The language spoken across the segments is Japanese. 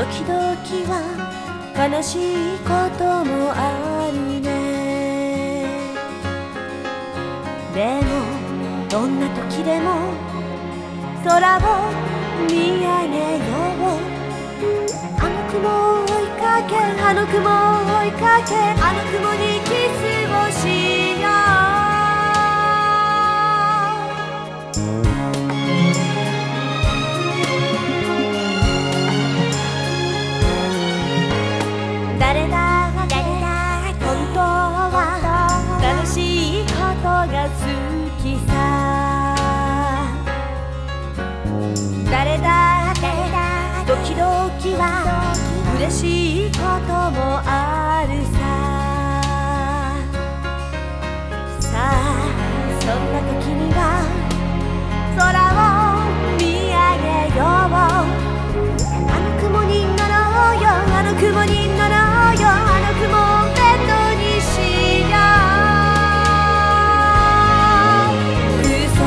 時々は悲しいこともあるね。でもどんな時でも空を見上げよう。あの雲を追いかけ、あの雲を追いかけ、あの雲にキスをしよう。誰だ本当は楽しいことが好きさ。誰だ時々は嬉しいこともあるさ。さあそんな時には空を見上げよう。あの雲に乗ろうよ、あの雲に乗ろうよ、あの雲をベッドにしよう。嘘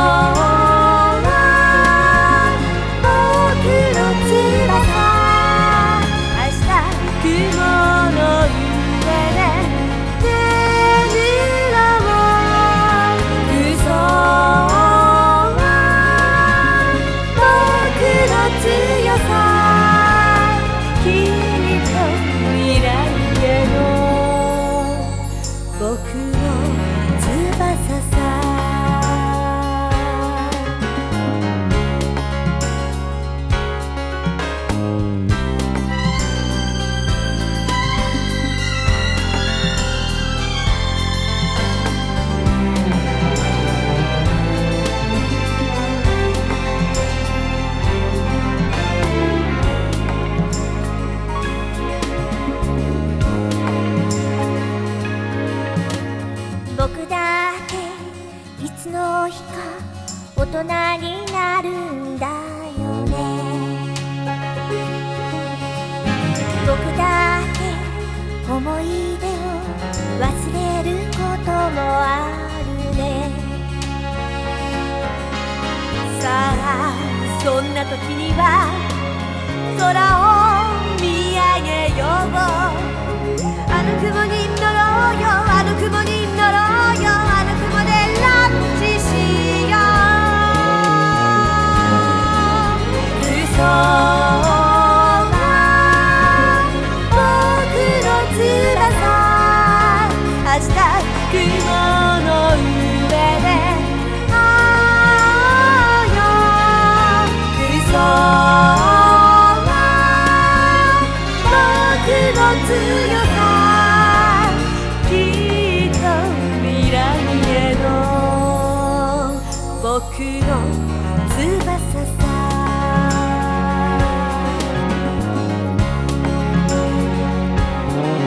は僕の翼、明日雲の上で眠ろう。嘘は僕の強さ、僕の翼さ。僕だっていつの日か大人になるんだよね。僕だって思い出を忘れることもあるね。さあそんな時には空を見上げよう。あの雲に乗ろうよ、あの雲に乗ろうよ、あの雲でランチしよう。嘘は僕の翼、明日雲の上で会おうよ。嘘は僕の強さ、僕の翼さ。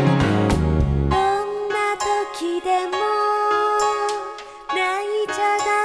どんな時でも泣いちゃダ